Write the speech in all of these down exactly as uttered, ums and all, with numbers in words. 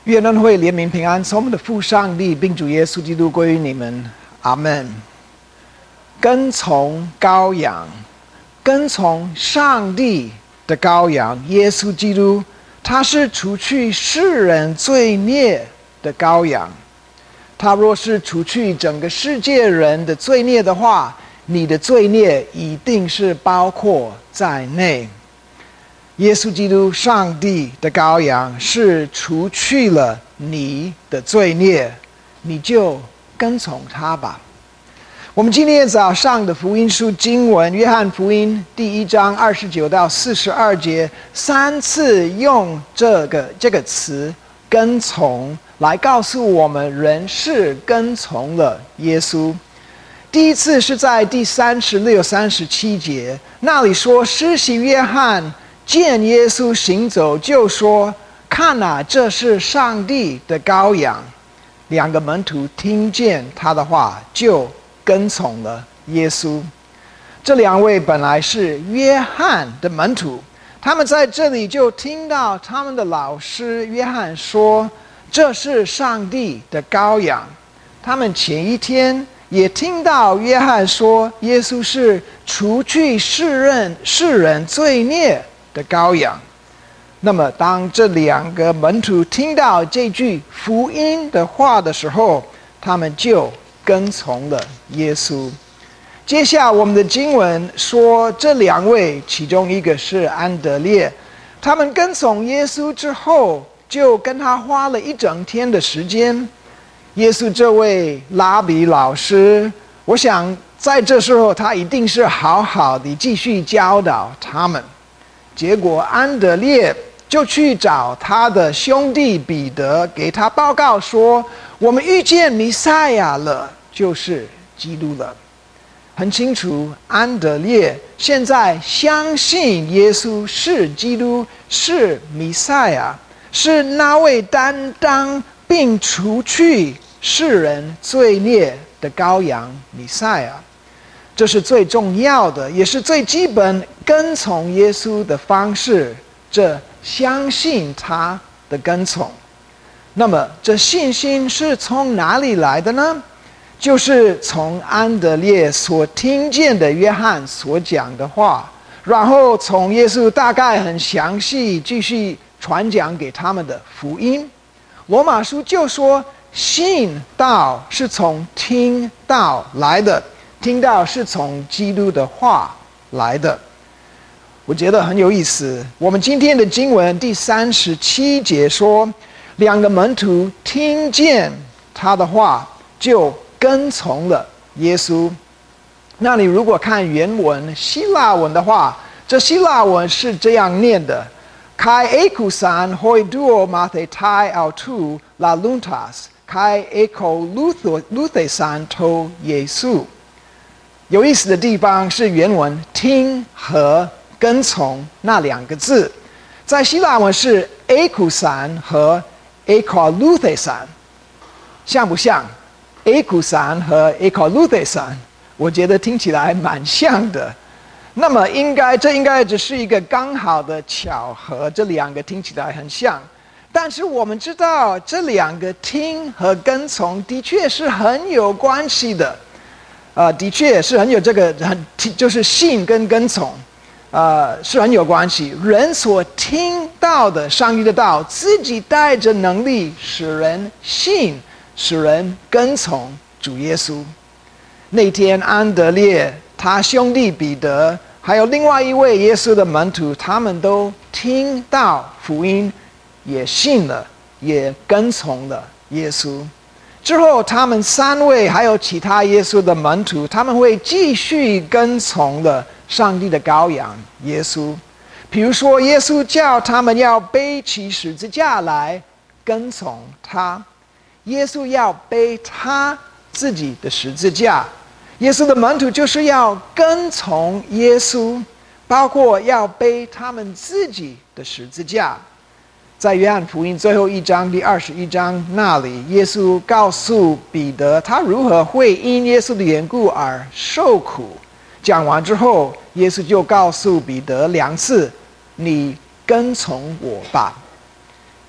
愿恩惠怜悯平安从我们的父上帝并主耶稣基督归于你们，阿们。跟从羔羊，跟从上帝的羔羊耶稣基督，他是除去世人罪孽的羔羊。他若是除去整个世界人的罪孽的话，你的罪孽一定是包括在内。耶稣基督上帝的羔羊是除去了你的罪孽，你就跟从他吧。我们今天早上的福音书经文，约翰福音第一章二十九到四十二节，三次用这个这个词跟从来告诉我们人是跟从了耶稣。第一次是在第三十六、三十七节，那里说施洗约翰见耶稣行走，就说：“看哪，这是上帝的羔羊。”两个门徒听见他的话，就跟从了耶稣。这两位本来是约翰的门徒，他们在这里就听到他们的老师约翰说：“这是上帝的羔羊。”他们前一天也听到约翰说，耶稣是除去世人世人罪孽的羔羊。那么当这两个门徒听到这句福音的话的时候，他们就跟从了耶稣。接下来我们的经文说，这两位其中一个是安德烈，他们跟从耶稣之后，就跟他花了一整天的时间。耶稣这位拉比老师，我想在这时候他一定是好好的继续教导他们。结果安德烈就去找他的兄弟彼得，给他报告说：“我们遇见弥赛亚了，就是基督了。”很清楚，安德烈现在相信耶稣是基督，是弥赛亚，是那位担当并除去世人罪孽的羔羊弥赛亚。这是最重要的，也是最基本跟从耶稣的方式，这相信他的跟从。那么这信心是从哪里来的呢？就是从安德烈所听见的约翰所讲的话，然后从耶稣大概很详细继续传讲给他们的福音。罗马书就说，信道是从听道来的，听到是从基督的话来的。我觉得很有意思。我们今天的经文第三十七节说，两个门徒听见他的话，就跟从了耶稣。那你如果看原文希腊文的话，这希腊文是这样念的 ：Kai ekousan hoi duo mathetai autou la luntas, kai eko luthesan to 耶稣。有意思的地方是原文听和跟从那两个字，在希腊文是 ekousan 和 ekoluthesan， 像不像？ ekousan 和 ekoluthesan， 我觉得听起来蛮像的。那么应该这应该只是一个刚好的巧合，这两个听起来很像。但是我们知道这两个听和跟从的确是很有关系的。呃，的确是很有这个很就是信跟跟从，呃，是很有关系。人所听到的上帝的道，自己带着能力使人信，使人跟从主耶稣。那天安德烈他兄弟彼得还有另外一位耶稣的门徒，他们都听到福音，也信了，也跟从了耶稣。之后他们三位还有其他耶稣的门徒，他们会继续跟从了上帝的羔羊耶稣。比如说耶稣叫他们要背起十字架来跟从他，耶稣要背他自己的十字架，耶稣的门徒就是要跟从耶稣，包括要背他们自己的十字架。在约翰福音最后一章第二十一章那里，耶稣告诉彼得他如何会因耶稣的缘故而受苦。讲完之后，耶稣就告诉彼得两次：“你跟从我吧。”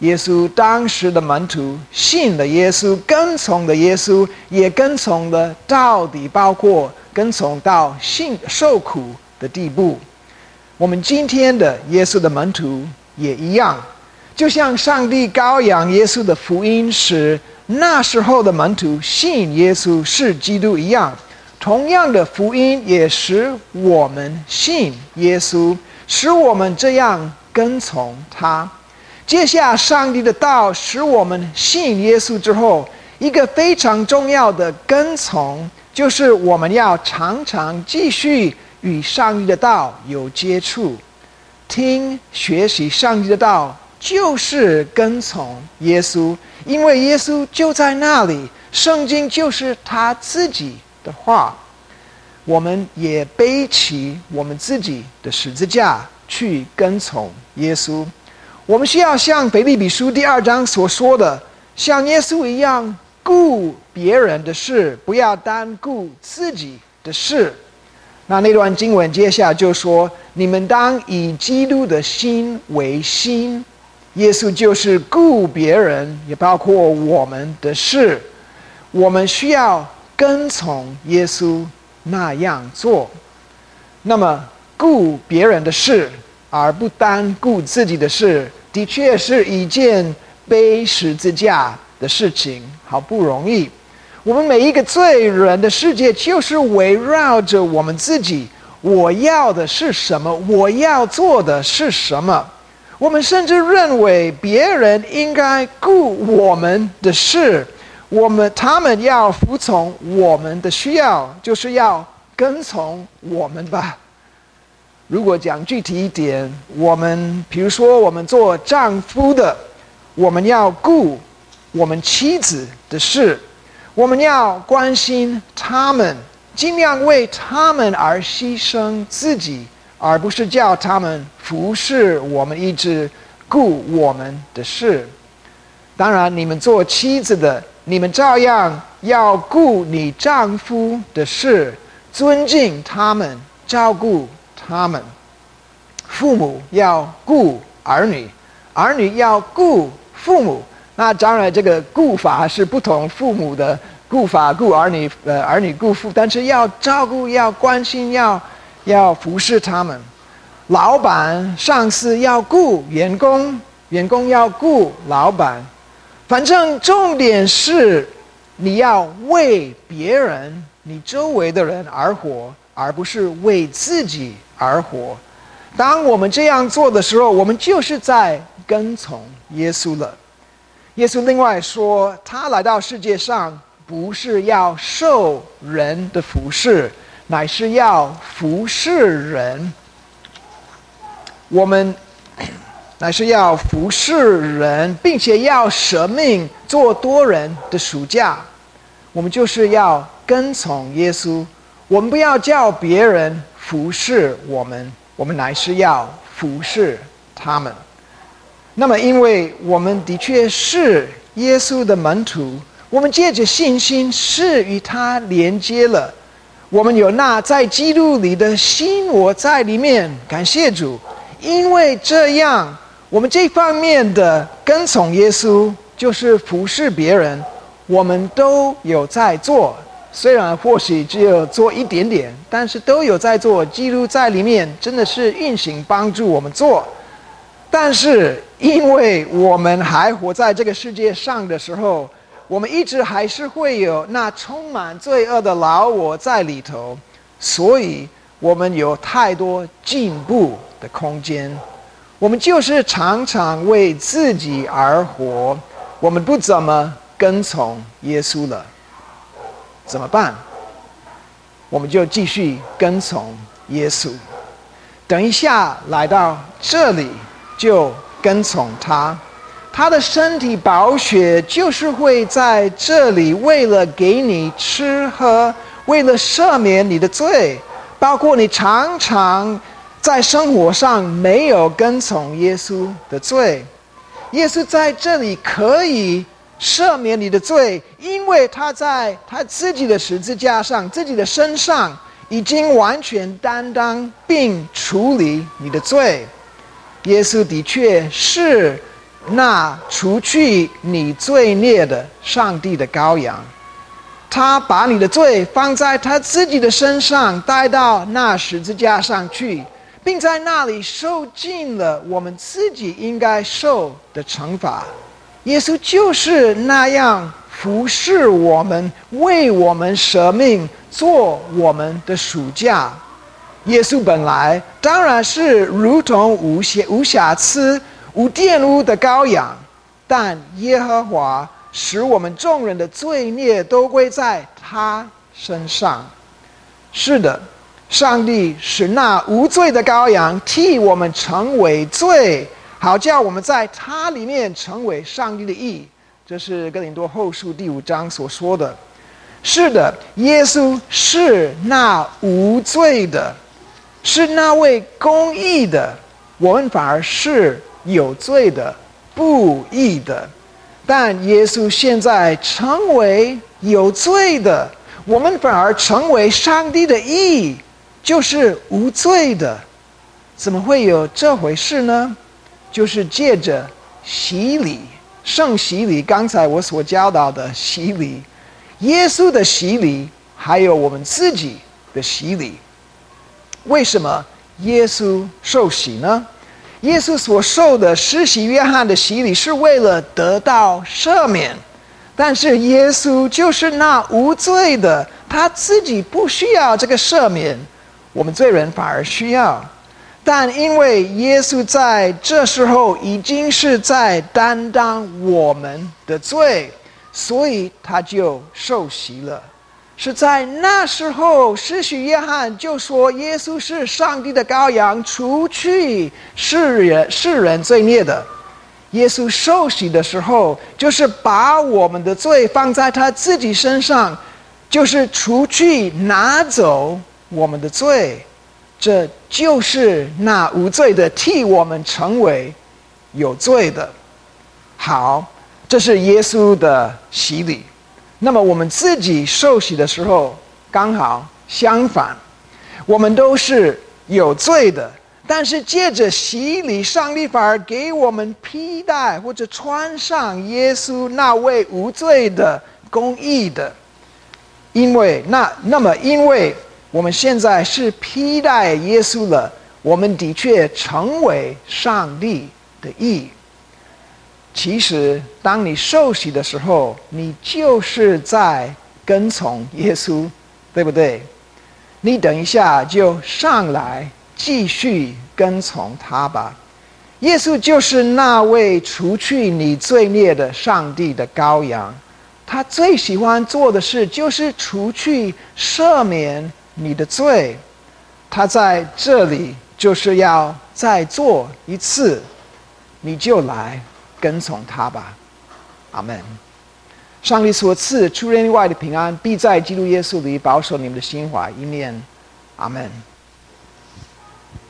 耶稣当时的门徒信了耶稣，跟从了耶稣，也跟从了到底，包括跟从到信受苦的地步。我们今天的耶稣的门徒也一样，就像上帝羔羊耶稣的福音使那时候的门徒信耶稣是基督一样，同样的福音也使我们信耶稣，使我们这样跟从他。接下上帝的道使我们信耶稣之后，一个非常重要的跟从，就是我们要常常继续与上帝的道有接触，听学习上帝的道，就是跟从耶稣，因为耶稣就在那里，圣经就是他自己的话。我们也背起我们自己的十字架去跟从耶稣。我们需要像腓立比书第二章所说的，像耶稣一样顾别人的事，不要单顾自己的事。那那段经文接下来就说，你们当以基督的心为心。耶稣就是顾别人，也包括我们的事。我们需要跟从耶稣那样做。那么顾别人的事而不单顾自己的事，的确是一件背十字架的事情，好不容易。我们每一个罪人的世界就是围绕着我们自己，我要的是什么，我要做的是什么。我们甚至认为别人应该顾我们的事，我们他们要服从我们的需要，就是要跟从我们吧。如果讲具体一点，我们比如说我们做丈夫的，我们要顾我们妻子的事，我们要关心他们，尽量为他们而牺牲自己，而不是叫他们服侍我们，一直顾我们的事。当然你们做妻子的，你们照样要顾你丈夫的事，尊敬他们，照顾他们。父母要顾儿女，儿女要顾父母。那当然这个顾法是不同父母的顾法，顾儿女呃儿女顾父，但是要照顾，要关心，要要服侍他们。老板上司要顾员工，员工要顾老板。反正重点是你要为别人，你周围的人而活，而不是为自己而活。当我们这样做的时候，我们就是在跟从耶稣了。耶稣另外说，他来到世界上不是要受人的服侍，乃是要服侍人。我们乃是要服侍人，并且要舍命做多人的赎价。我们就是要跟从耶稣，我们不要叫别人服侍我们，我们乃是要服侍他们。那么因为我们的确是耶稣的门徒，我们借着信心是与他连接了，我们有那在基督里的新我在里面，感谢主。因为这样，我们这方面的跟从耶稣，就是服侍别人，我们都有在做。虽然或许只有做一点点，但是都有在做。基督在里面真的是运行帮助我们做。但是因为我们还活在这个世界上的时候，我们一直还是会有那充满罪恶的老我在里头，所以我们有太多进步的空间。我们就是常常为自己而活，我们不怎么跟从耶稣了。怎么办？我们就继续跟从耶稣。等一下来到这里，就跟从他。他的身体宝血就是会在这里，为了给你吃喝，为了赦免你的罪，包括你常常在生活上没有跟从耶稣的罪。耶稣在这里可以赦免你的罪，因为他在他自己的十字架上，自己的身上已经完全担当并处理你的罪。耶稣的确是那除去你罪孽的上帝的羔羊。他把你的罪放在他自己的身上，带到那十字架上去，并在那里受尽了我们自己应该受的惩罚。耶稣就是那样服侍我们，为我们舍命，做我们的赎价。耶稣本来当然是如同无瑕无瑕疵、无玷污的羔羊，但耶和华使我们众人的罪孽都归在他身上。是的，上帝使那无罪的羔羊替我们成为罪，好叫我们在他里面成为上帝的义。这是哥林多后书第五章所说的。是的，耶稣是那无罪的，是那位公义的，我们反而是有罪的、不义的。但耶稣现在成为有罪的，我们反而成为上帝的义，就是无罪的。怎么会有这回事呢？就是借着洗礼，圣洗礼，刚才我所教导的洗礼，耶稣的洗礼，还有我们自己的洗礼。为什么耶稣受洗呢？耶稣所受的施洗约翰的洗礼是为了得到赦免，但是耶稣就是那无罪的，他自己不需要这个赦免，我们罪人反而需要。但因为耶稣在这时候已经是在担当我们的罪，所以他就受洗了。是在那时候，施洗约翰就说耶稣是上帝的羔羊，除去世人世人罪孽的。耶稣受洗的时候，就是把我们的罪放在他自己身上，就是除去拿走我们的罪。这就是那无罪的替我们成为有罪的。好，这是耶稣的洗礼。那么我们自己受洗的时候刚好相反，我们都是有罪的，但是借着洗礼，上帝反而给我们披戴或者穿上耶稣那位无罪的公义的。因为那那么因为我们现在是披戴耶稣了，我们的确成为上帝的义。其实当你受洗的时候，你就是在跟从耶稣，对不对？你等一下就上来继续跟从他吧。耶稣就是那位除去你罪孽的上帝的羔羊，他最喜欢做的事就是除去赦免你的罪。他在这里就是要再做一次，你就来跟从他吧。阿们。上帝所赐出人意外的平安，必在基督耶稣里保守你们的心怀意念。阿们。